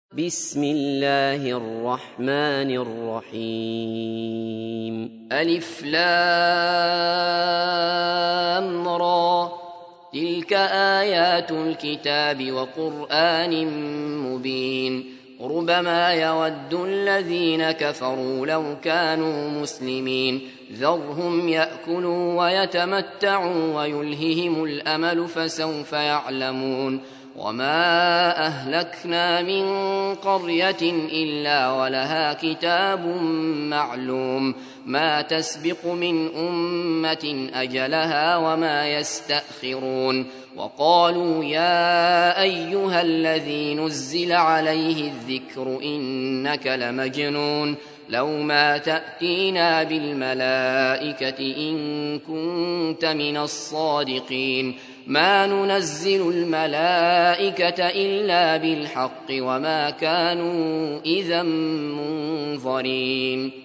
بسم الله الرحمن الرحيم ألف لام را تلك آيات الكتاب وقرآن مبين ربما يود الذين كفروا لو كانوا مسلمين ذرهم يأكلوا ويتمتعوا ويلههم الأمل فسوف يعلمون وما أهلكنا من قرية إلا ولها كتاب معلوم ما تسبق من أمة أجلها وما يستأخرون وقالوا يا أيها الذي نزل عليه الذكر إنك لمجنون لو ما تأتينا بالملائكة إن كنت من الصادقين ما ننزل الملائكة إلا بالحق وما كانوا إذا منظرين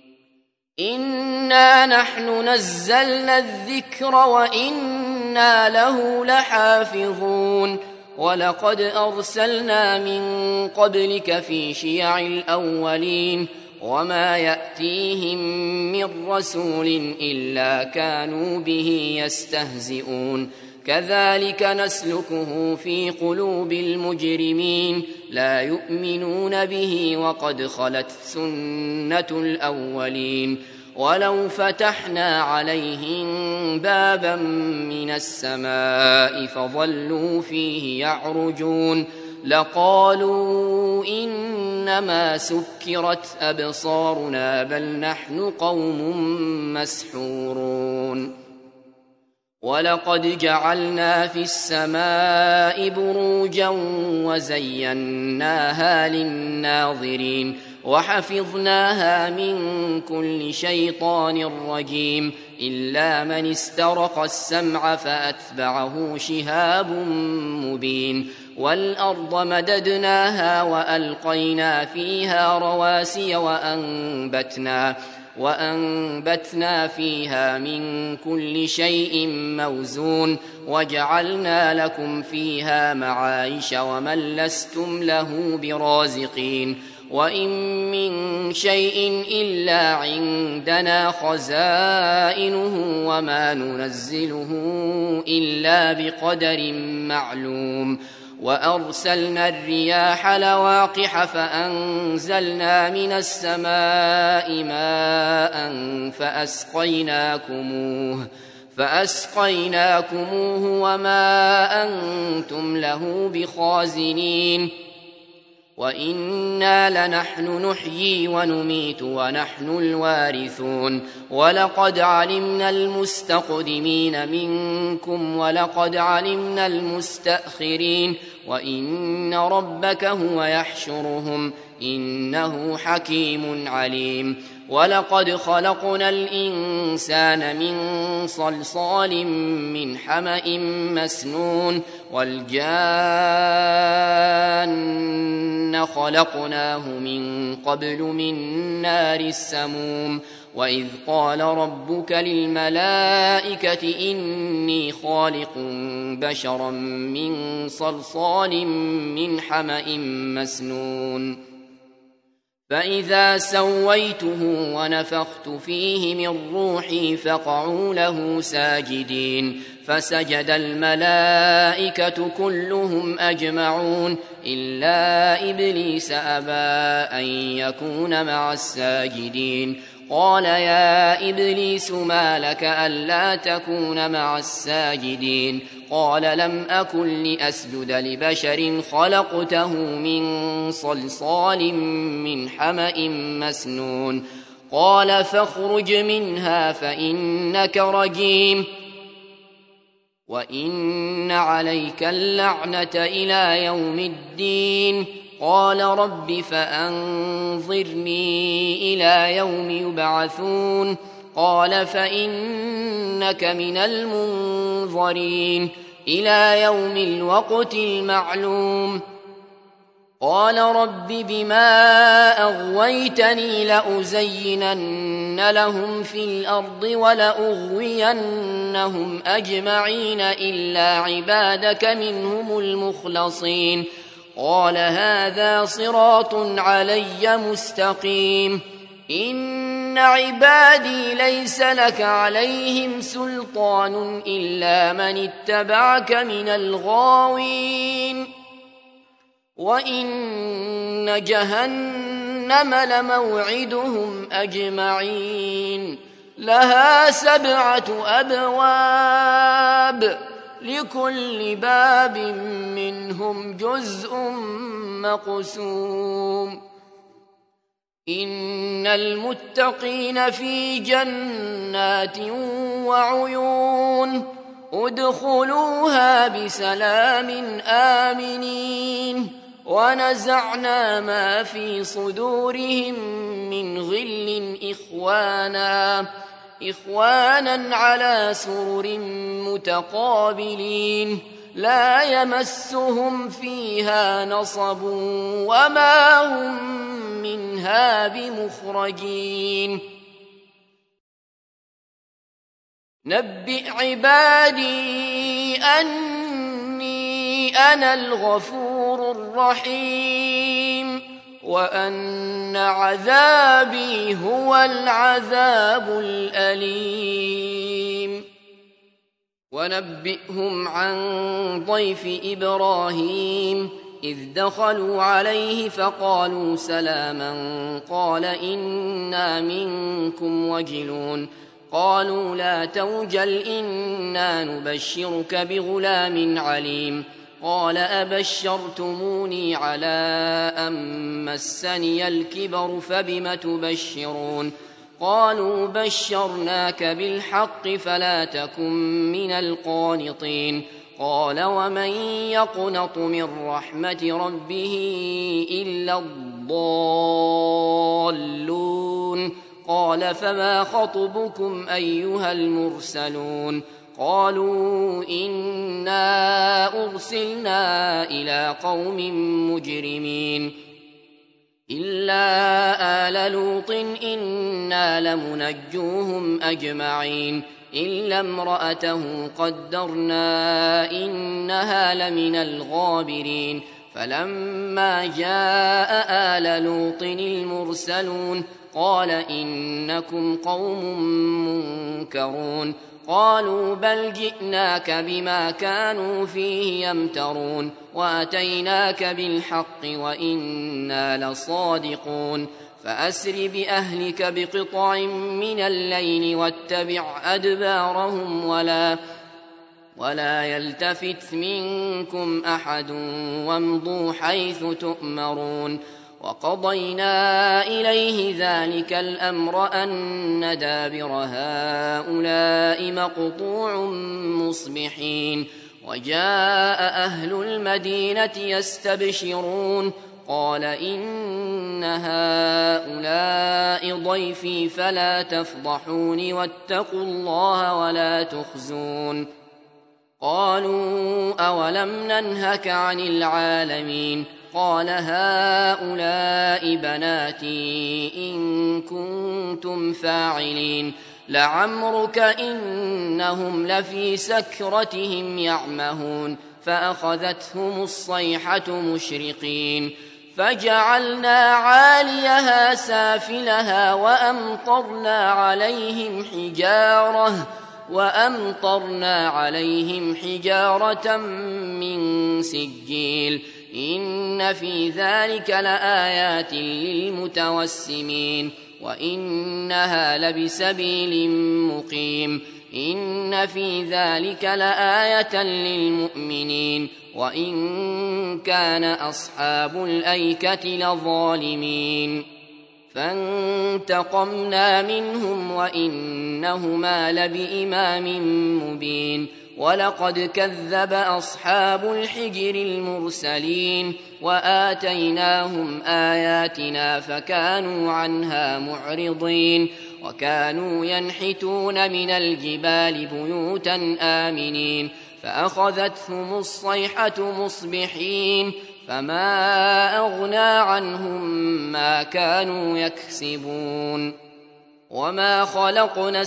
إنا نحن نزلنا الذكر وإنا له لحافظون ولقد أرسلنا من قبلك في شيع الأولين وما يأتيهم من رسول إلا كانوا به يستهزئون كذلك نسلكه في قلوب المجرمين لا يؤمنون به وقد خلت سنة الأولين ولو فتحنا عليهم بابا من السماء فظلوا فيه يعرجون لقالوا إنما سكرت أبصارنا بل نحن قوم مسحورون ولقد جعلنا في السماء بروجا وزيناها للناظرين وحفظناها من كل شيطان رجيم إلا من استرق السمع فأتبعه شهاب مبين والأرض مددناها وألقينا فيها رواسي وأنبتنا فيها من كل شيء موزون وجعلنا لكم فيها معايش ومن لستم له برازقين وإن من شيء إلا عندنا خزائنه وما ننزله إلا بقدر معلوم وأرسلنا الرياح لواقح فأنزلنا من السماء ماء فأسقيناكموه وما أنتم له بخازنين وإنا لنحن نحيي ونميت ونحن الوارثون ولقد علمنا المستقدمين منكم ولقد علمنا المستأخرين وإن ربك هو يحشرهم إنه حكيم عليم ولقد خلقنا الإنسان من صلصال من حمأ مسنون والجان خلقناه من قبل من نار السموم وإذ قال ربك للملائكة إني خالق بشرا من صلصال من حمأ مسنون فإذا سويته ونفخت فيه من روحي فقعوا له ساجدين فسجد الملائكة كلهم أجمعون إلا إبليس أبى أن يكون مع الساجدين قال يا إبليس ما لك ألا تكون مع الساجدين قال لم أكن لأسجد لبشر خلقته من صلصال من حمأ مسنون قال فاخرج منها فإنك رجيم وإن عليك اللعنة إلى يوم الدين قال رب فأنظرني إلى يوم يبعثون قال فإنك من المنظرين إلى يوم الوقت المعلوم قال رب بما أغويتني لأزينن لهم في الأرض ولأغوينهم أجمعين إلا عبادك منهم المخلصين قال هذا صراط علي مستقيم إن عبادي ليس لك عليهم سلطان إلا من اتبعك من الغاوين وإن جهنم لموعدهم أجمعين لها 7 أبواب لكل باب منهم جزء مقسوم إن المتقين في جنات وعيون ادخلوها بسلام آمنين ونزعنا ما في صدورهم من غل إخوانا على سرر متقابلين لا يمسهم فيها نصب وما هم منها بمخرجين نبئ عبادي أني أنا الغفور الرحيم وأن عذابي هو العذاب الأليم ونبئهم عن ضيف إبراهيم إذ دخلوا عليه فقالوا سلاما قال إنا منكم وجلون قالوا لا توجل إنا نبشرك بغلام عليم قال أبشرتموني على أن مسني الكبر فبم تبشرون قالوا بشرناك بالحق فلا تكن من القانطين قال ومن يقنط من رحمة ربه إلا الضالون قال فما خطبكم أيها المرسلون قالوا إنا أرسلنا إلى قوم مجرمين إلا آل لوط إنا لمنجوهم أجمعين إلا امرأته قدرنا إنها لمن الغابرين فلما جاء آل لوط المرسلون قال إنكم قوم منكرون قالوا بل جئناك بما كانوا فيه يمترون وأتيناك بالحق وإنا لصادقون فأسر بأهلك بقطع من الليل واتبع أدبارهم ولا يلتفت منكم أحد وامضوا حيث تؤمرون وقضينا إليه ذلك الأمر أن دابر هؤلاء مقطوع مصبحين وجاء أهل المدينة يستبشرون قال إن هؤلاء ضيفي فلا تفضحون واتقوا الله ولا تخزون قالوا أولم ننهك عن العالمين قال هؤلاء بناتي إن كنتم فاعلين لعمرك إنهم لفي سكرتهم يعمهون فأخذتهم الصيحة مشرقين فجعلنا عاليها سافلها وأمطرنا عليهم حجارة من سجيل إن في ذلك لآيات للمتوسمين وإنها لبسبيل مقيم إن في ذلك لآية للمؤمنين وإن كان أصحاب الأيكة لظالمين فانتقمنا منهم وإنهما لبإمام مبين ولقد كذب أصحاب الحجر المرسلين وآتيناهم آياتنا فكانوا عنها معرضين وكانوا ينحتون من الجبال بيوتا آمنين فأخذتهم الصيحة مصبحين فما أغنى عنهم ما كانوا يكسبون وما خلقنا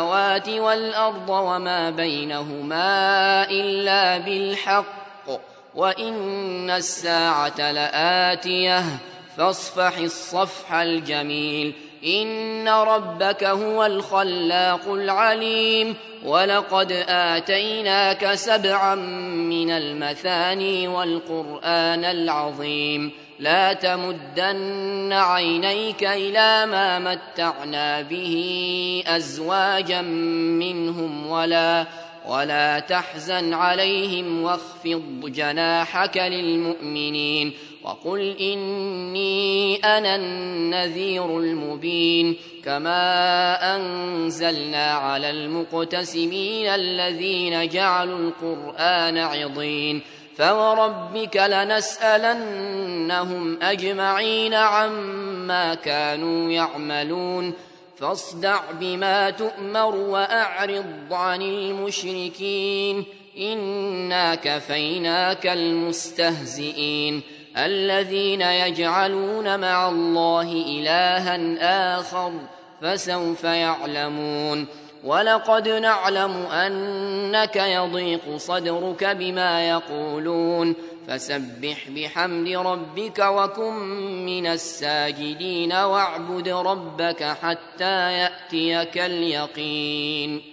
السماوات والأرض وما بينهما إلا بالحق وإن الساعة لآتية فاصفح الصفح الجميل إن ربك هو الخلاق العليم ولقد آتيناك 7 من المثاني والقرآن العظيم لا تمدن عينيك إلى ما متعنا به أزواجا منهم ولا تحزن عليهم واخفض جناحك للمؤمنين وقل إني أنا النذير المبين كما أنزلنا على المقتسمين الذين جعلوا القرآن عضين فوربك لنسألنهم أجمعين عما كانوا يعملون فاصدع بما تؤمر وأعرض عن المشركين إنا كفيناك المستهزئين الذين يجعلون مع الله إلها آخر فسوف يعلمون ولقد نعلم أنك يضيق صدرك بما يقولون فسبح بحمد ربك وكن من الساجدين واعبد ربك حتى يأتيك اليقين